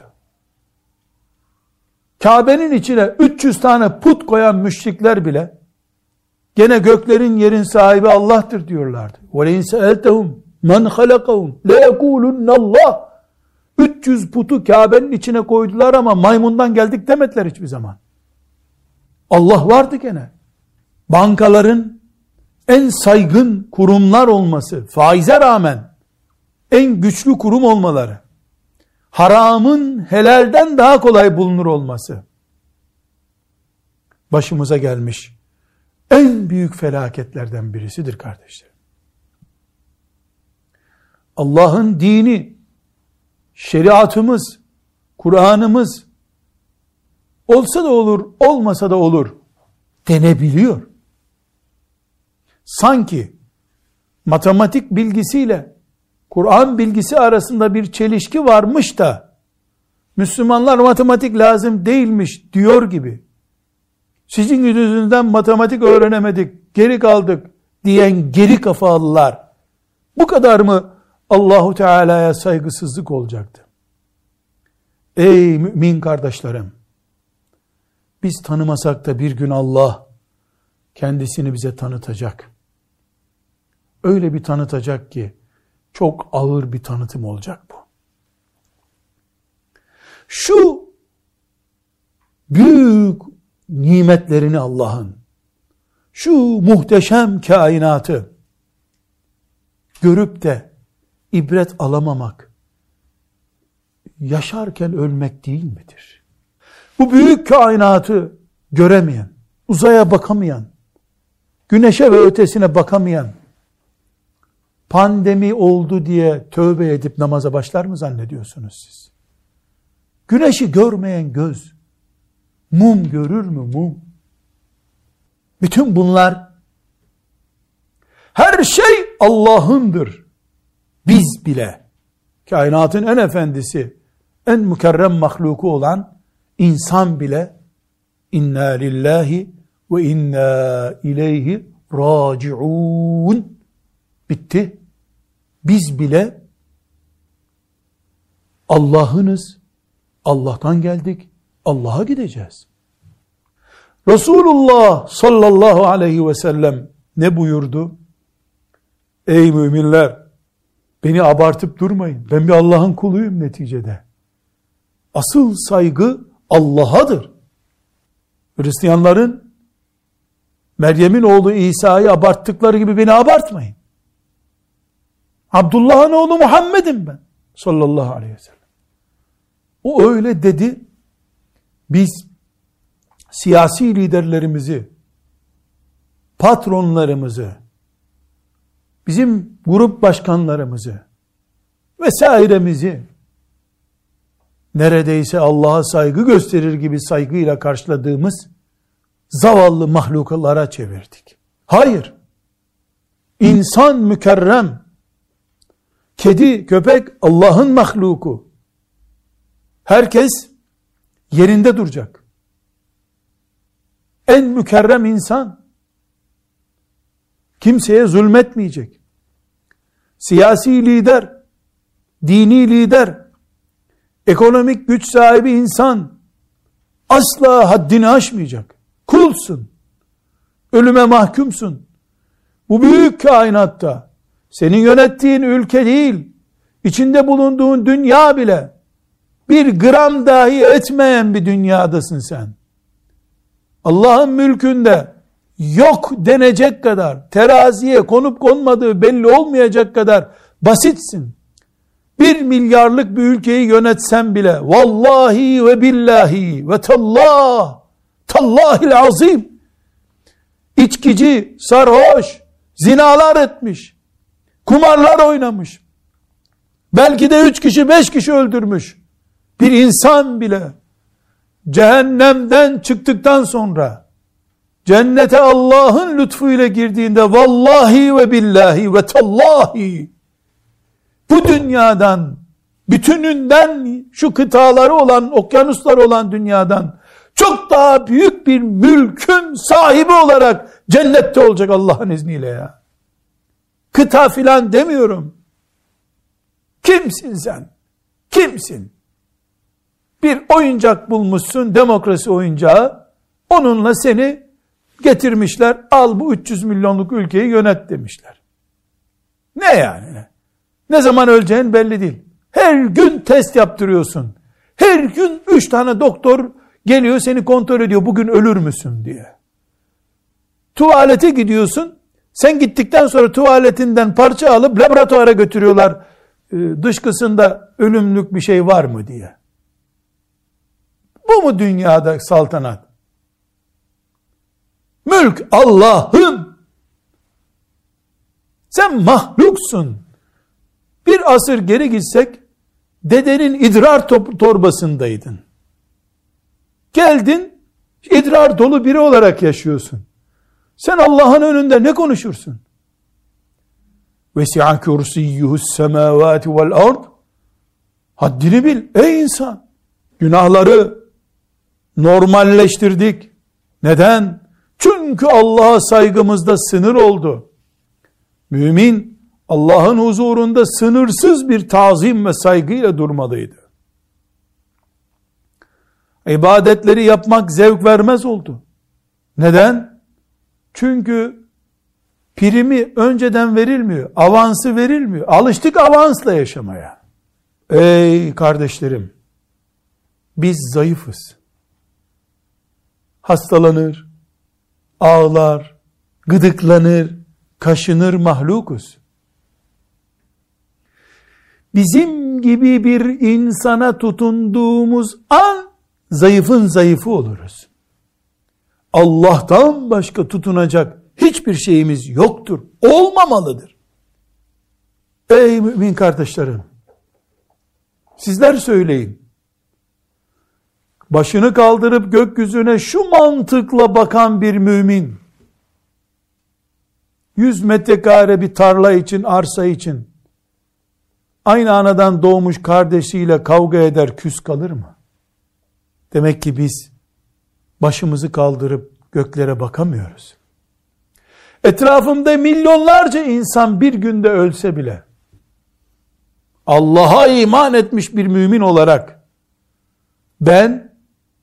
Kabe'nin içine 300 tane put koyan müşrikler bile gene göklerin yerin sahibi Allah'tır diyorlardı. وَلَيْنْ سَأَلْتَهُمْ مَنْ خَلَقَهُمْ لَيَقُولُنَّ اللّٰهِ 300 putu Kabe'nin içine koydular ama maymundan geldik demediler hiçbir zaman. Allah vardı gene. Bankaların en saygın kurumlar olması, faize rağmen en güçlü kurum olmaları, haramın helalden daha kolay bulunur olması, başımıza gelmiş en büyük felaketlerden birisidir kardeşlerim. Allah'ın dini, şeriatımız, Kur'an'ımız olsa da olur, olmasa da olur denebiliyor. Sanki matematik bilgisiyle Kur'an bilgisi arasında bir çelişki varmış da Müslümanlar matematik lazım değilmiş diyor gibi, sizin yüzünüzden matematik öğrenemedik, geri kaldık diyen geri kafalılar bu kadar mı Allahu Teala'ya saygısızlık olacaktı? Ey mümin kardeşlerim, biz tanımasak da bir gün Allah kendisini bize tanıtacak. Öyle bir tanıtacak ki çok ağır bir tanıtım olacak bu. Şu büyük nimetlerini Allah'ın, şu muhteşem kainatı görüp de ibret alamamak, yaşarken ölmek değil midir? Bu büyük kainatı göremeyen, uzaya bakamayan, güneşe ve ötesine bakamayan, pandemi oldu diye tövbe edip namaza başlar mı zannediyorsunuz siz? Güneşi görmeyen göz, mum görür mü mum? Bütün bunlar, her şey Allah'ındır. Biz bile, kainatın en efendisi, en mükerrem mahluku olan insan bile, inna lillahi ve inna ileyhi raciun. Bitti. Biz bile Allah'ınız, Allah'tan geldik, Allah'a gideceğiz. Resulullah sallallahu aleyhi ve sellem ne buyurdu? Ey müminler, beni abartıp durmayın. Ben bir Allah'ın kuluyum neticede. Asıl saygı Allah'adır. Hristiyanların Meryem'in oğlu İsa'yı abarttıkları gibi beni abartmayın. Abdullah'ın oğlu Muhammed'im ben sallallahu aleyhi ve sellem. O öyle dedi. Biz siyasi liderlerimizi, patronlarımızı, bizim grup başkanlarımızı vesairemizi neredeyse Allah'a saygı gösterir gibi saygıyla karşıladığımız zavallı mahlukalara çevirdik. Hayır. İnsan mükerrem, kedi, köpek Allah'ın mahluku. Herkes yerinde duracak. En mükerrem insan kimseye zulmetmeyecek. Siyasi lider, dini lider, ekonomik güç sahibi insan asla haddini aşmayacak. Kulsun. Ölüme mahkumsun. Bu büyük kainatta senin yönettiğin ülke değil, içinde bulunduğun dünya bile bir gram dahi etmeyen bir dünyadasın sen. Allah'ın mülkünde yok denecek kadar, teraziye konup konmadığı belli olmayacak kadar basitsin. 1 milyarlık bir ülkeyi yönetsen bile, vallahi ve billahi ve tallahil azim, içkici, sarhoş, zinalar etmiş, kumarlar oynamış, belki de 3 kişi 5 kişi öldürmüş bir insan bile cehennemden çıktıktan sonra cennete Allah'ın lütfuyla girdiğinde vallahi ve billahi ve tallahi bu dünyadan, bütününden, şu kıtaları olan, okyanusları olan dünyadan çok daha büyük bir mülkün sahibi olarak cennette olacak Allah'ın izniyle ya. Kıta filan demiyorum. Kimsin sen? Kimsin? Bir oyuncak bulmuşsun, demokrasi oyuncağı. Onunla seni getirmişler. Al bu 300 milyonluk ülkeyi yönet demişler. Ne yani? Ne zaman öleceğin belli değil. Her gün test yaptırıyorsun. Her gün 3 tane doktor geliyor seni kontrol ediyor. Bugün ölür müsün diye. Tuvalete gidiyorsun. Sen gittikten sonra tuvaletinden parça alıp laboratuvara götürüyorlar. Dışkısında ölümlük bir şey var mı diye. Bu mu dünyada saltanat? Mülk Allah'ın. Sen mahluksun. Bir asır geri gitsek, dedenin idrar torbasındaydın. Geldin, idrar dolu biri olarak yaşıyorsun. Sen Allah'ın önünde ne konuşursun? Vesi'a kursiyyuhus semavati vel ard. Haddini bil ey insan. Günahları normalleştirdik. Neden? Çünkü Allah'a saygımızda sınır oldu. Mümin Allah'ın huzurunda sınırsız bir tazim ve saygıyla durmalıydı. İbadetleri yapmak zevk vermez oldu. Neden? Çünkü primi önceden verilmiyor, avansı verilmiyor. Alıştık avansla yaşamaya. Ey kardeşlerim, biz zayıfız. Hastalanır, ağlar, gıdıklanır, kaşınır mahlukuz. Bizim gibi bir insana tutunduğumuz an zayıfın zayıfı oluruz. Allah'tan başka tutunacak hiçbir şeyimiz yoktur. Olmamalıdır. Ey mümin kardeşlerim, sizler söyleyin. Başını kaldırıp gökyüzüne şu mantıkla bakan bir mümin, 100 metrekare bir tarla için, arsa için, aynı anadan doğmuş kardeşiyle kavga eder, küs kalır mı? Demek ki biz başımızı kaldırıp göklere bakamıyoruz. Etrafımda milyonlarca insan bir günde ölse bile, Allah'a iman etmiş bir mümin olarak, ben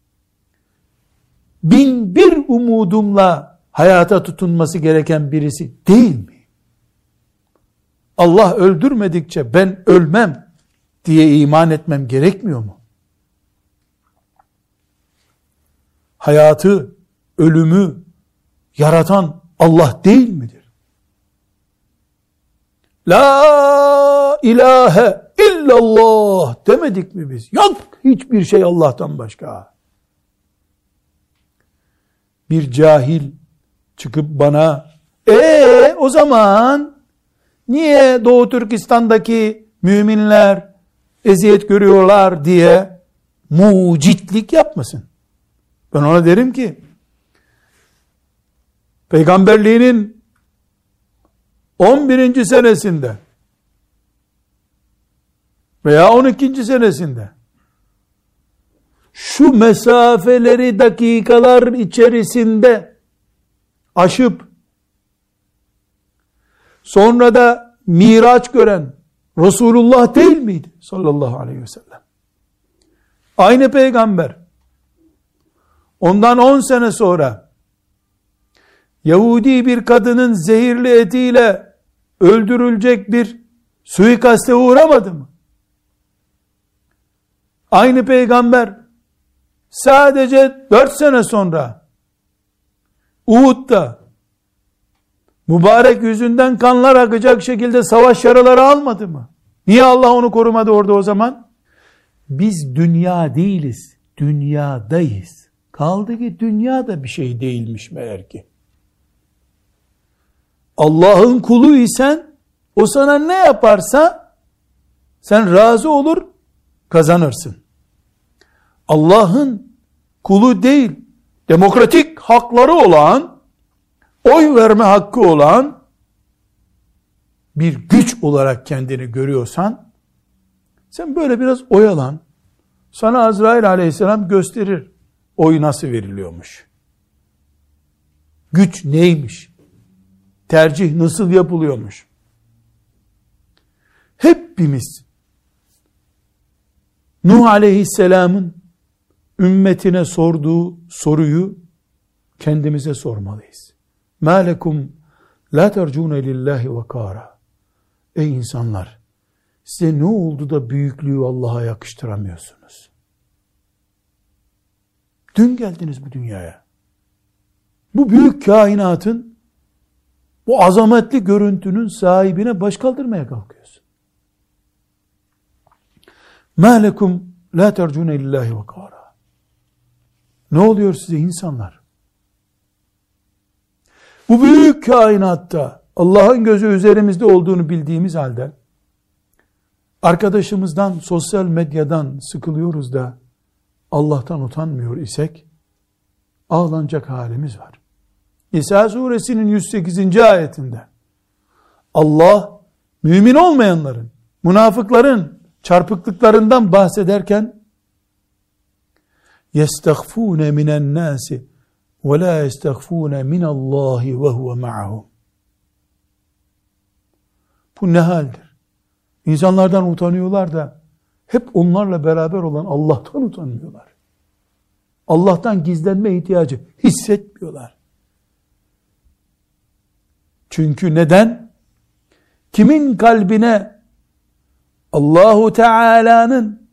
1001 umudumla hayata tutunması gereken birisi değil mi? Allah öldürmedikçe ben ölmem diye iman etmem gerekmiyor mu? Hayatı, ölümü yaratan Allah değil midir? La ilahe illallah demedik mi biz? Yok hiçbir şey Allah'tan başka. Bir cahil çıkıp bana o zaman niye Doğu Türkistan'daki müminler eziyet görüyorlar diye mucitlik yapmasın. Ben ona derim ki peygamberliğinin 11. senesinde veya 12. senesinde şu mesafeleri dakikalar içerisinde aşıp sonra da miraç gören Resulullah değil miydi? Sallallahu aleyhi ve sellem. Aynı peygamber ondan 10 sene sonra Yahudi bir kadının zehirli etiyle öldürülecek bir suikaste uğramadı mı? Aynı peygamber sadece 4 sene sonra Uhud'da mübarek yüzünden kanlar akacak şekilde savaş yaraları almadı mı? Niye Allah onu korumadı orada o zaman? Biz dünya değiliz, dünyadayız. Kaldı ki dünya da bir şey değilmiş meğer ki. Allah'ın kulu isen o sana ne yaparsa sen razı olur, kazanırsın. Allah'ın kulu değil, demokratik hakları olan, oy verme hakkı olan bir güç olarak kendini görüyorsan, sen böyle biraz oyalan. Sana Azrail aleyhisselam gösterir oy nasıl veriliyormuş. Güç neymiş? Tercih nasıl yapılıyormuş? Hepimiz Nuh aleyhisselamın ümmetine sorduğu soruyu kendimize sormalıyız. مَا لَكُمْ لَا تَرْجُونَ لِلّٰهِ وَقَارًا. Ey insanlar, size ne oldu da büyüklüğü Allah'a yakıştıramıyorsunuz? Dün geldiniz bu dünyaya. Bu büyük kainatın, bu azametli görüntünün sahibine baş kaldırmaya kalkıyorsun. مَا لَكُمْ لَا تَرْجُونَ لِلّٰهِ وَقَارًا. Ne oluyor size insanlar? Bu büyük kainatta Allah'ın gözü üzerimizde olduğunu bildiğimiz halde arkadaşımızdan, sosyal medyadan sıkılıyoruz da Allah'tan utanmıyor isek ağlanacak halimiz var. İsa suresinin 108. ayetinde Allah mümin olmayanların, münafıkların çarpıklıklarından bahsederken يَسْتَخْفُونَ مِنَ النَّاسِ وَلَا يَسْتَخْفُونَ مِنَ اللّٰهِ وَهُوَ مَعَهُمْ. Bu ne haldir? İnsanlardan utanıyorlar da hep onlarla beraber olan Allah'tan utanmıyorlar. Allah'tan gizlenme ihtiyacı hissetmiyorlar. Çünkü neden? Kimin kalbine Allahu Teala'nın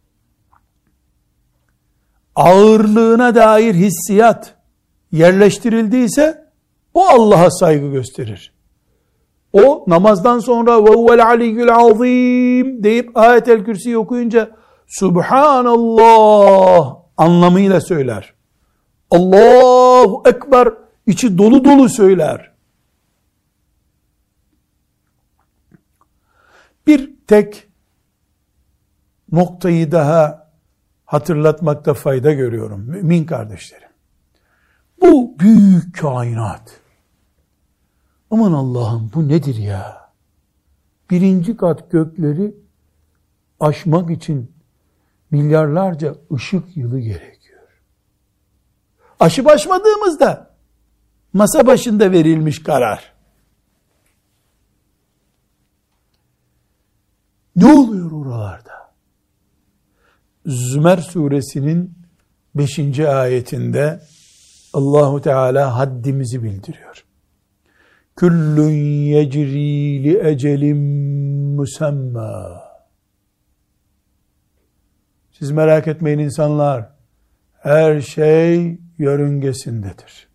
ağırlığına dair hissiyat yerleştirildiyse o Allah'a saygı gösterir. O namazdan sonra ve huvel aliyyul azim deyip Ayet-el Kürsi'yi okuyunca Subhanallah anlamıyla söyler. Allahu Ekber içi dolu dolu söyler. Bir tek noktayı daha hatırlatmakta fayda görüyorum mümin kardeşlerim. Bu büyük kainat. Aman Allah'ım bu nedir ya? Birinci kat gökleri aşmak için milyarlarca ışık yılı gerekiyor. Aşıp aşmadığımızda masa başında verilmiş karar. Ne oluyor oralarda? Zümer suresinin 5. ayetinde Allahu Teala haddimizi bildiriyor. Kullun yecri li ecelin musamma. Siz merak etmeyin insanlar. Her şey yörüngesindedir.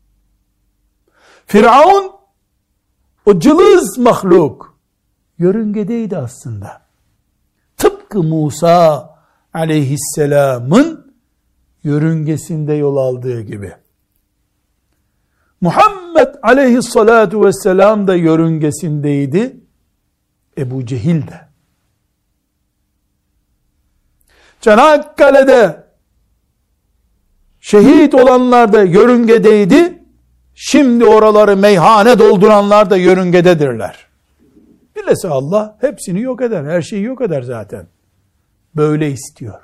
Firavun o cılız mahluk yörüngedeydi aslında. Tıpkı Musa aleyhisselamın yörüngesinde yol aldığı gibi. Muhammed aleyhissalatu vesselam da yörüngesindeydi. Ebu Cehil de. Çanakkale'de şehit olanlar da yörüngedeydi. Şimdi oraları meyhane dolduranlar da yörüngededirler. Dilese Allah hepsini yok eder. Her şeyi yok eder zaten. Böyle istiyor.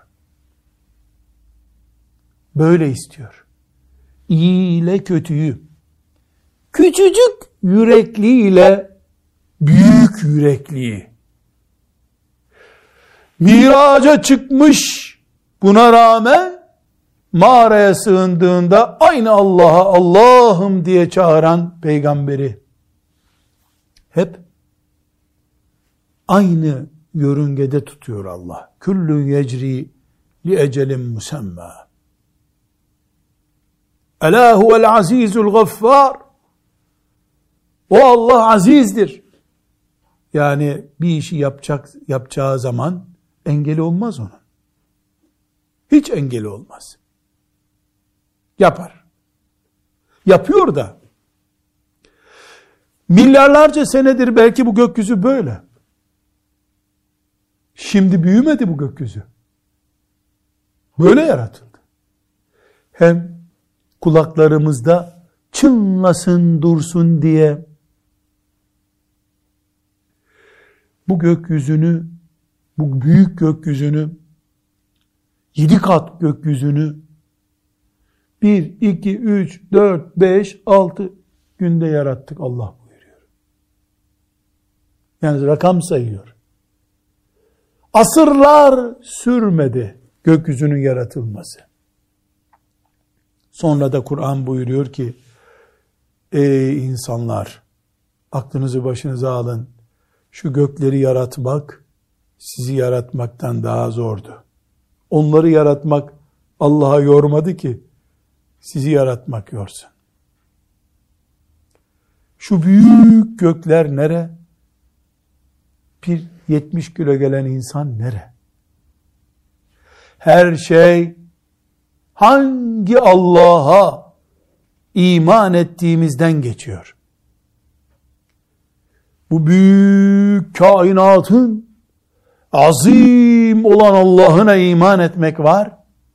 Böyle istiyor. İyi ile kötüyü, küçücük yürekliyle büyük yürekliyi, miraca çıkmış buna rağmen mağaraya sığındığında aynı Allah'a Allah'ım diye çağıran peygamberi hep aynı yörüngede tutuyor Allah. Kullun yecri li ecelin musamma. Ela huvel azizul gaffar. O Allah azizdir. Yani bir işi yapacağı zaman engeli olmaz onun. Hiç engeli olmaz. Yapar. Yapıyor da. Milyarlarca senedir belki bu gökyüzü böyle. Şimdi büyümedi bu gökyüzü. Böyle yaratıldı. Hem kulaklarımızda çınlasın dursun diye bu gökyüzünü, bu büyük gökyüzünü, 7 kat gökyüzünü 1, 2, 3, 4, 5, 6 günde yarattık Allah buyuruyor. Yani rakam sayıyor. Asırlar sürmedi gökyüzünün yaratılması. Sonra da Kur'an buyuruyor ki, ey insanlar, aklınızı başınıza alın. Şu gökleri yaratmak sizi yaratmaktan daha zordu. Onları yaratmak Allah'a yormadı ki sizi yaratmak yorsun. Şu büyük gökler nere? Bir 70 kilo gelen insan nere? Her şey hangi Allah'a iman ettiğimizden geçiyor. Bu büyük kainatın azim olan Allah'ına iman etmek var.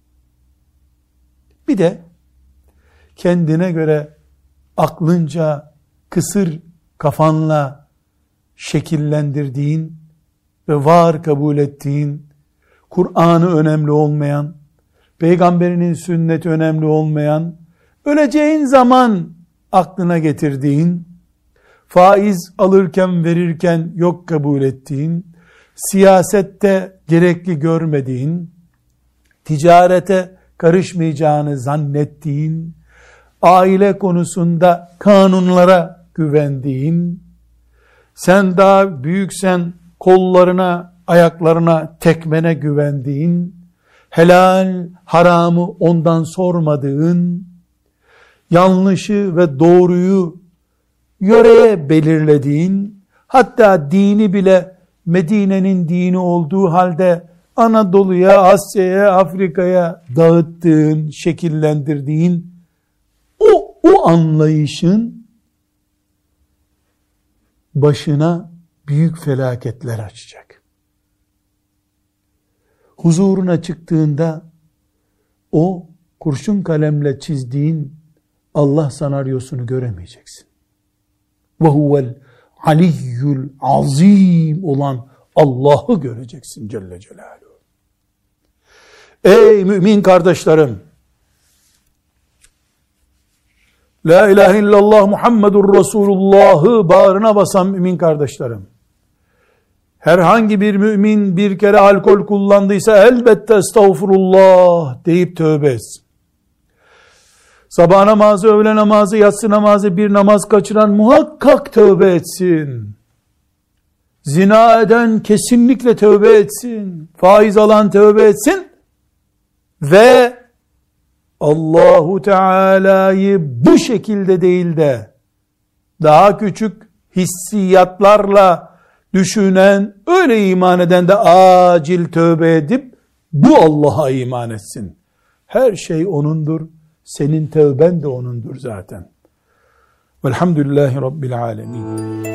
Bir de kendine göre aklınca kısır kafanla şekillendirdiğin ve var kabul ettiğin, Kur'an'ı önemli olmayan, Peygamberinin sünneti önemli olmayan, öleceğin zaman aklına getirdiğin, faiz alırken verirken yok kabul ettiğin, siyasette gerekli görmediğin, ticarete karışmayacağını zannettiğin, aile konusunda kanunlara güvendiğin, sen daha büyüksen kollarına, ayaklarına, tekmene güvendiğin, helal, haramı ondan sormadığın, yanlışı ve doğruyu yöreye belirlediğin, hatta dini bile Medine'nin dini olduğu halde Anadolu'ya, Asya'ya, Afrika'ya dağıttığın, şekillendirdiğin o anlayışın başına büyük felaketler açacak. Huzuruna çıktığında o kurşun kalemle çizdiğin Allah senaryosunu göremeyeceksin. Ve huvel aliyyul azim olan Allah'ı göreceksin Celle Celaluhu. Ey mümin kardeşlerim! La ilahe illallah Muhammedur Resulullah'ı bağrına basan mümin kardeşlerim. Herhangi bir mümin bir kere alkol kullandıysa elbette estağfurullah deyip tövbe etsin. Sabah namazı, öğle namazı, yatsı namazı bir namaz kaçıran muhakkak tövbe etsin. Zina eden kesinlikle tövbe etsin. Faiz alan tövbe etsin. Ve Allahu Teala'yı bu şekilde değil de daha küçük hissiyatlarla düşünen, öyle iman eden de acil tövbe edip bu Allah'a iman etsin. Her şey O'nundur. Senin tövben de O'nundur zaten. Velhamdülillahi Rabbil alemin.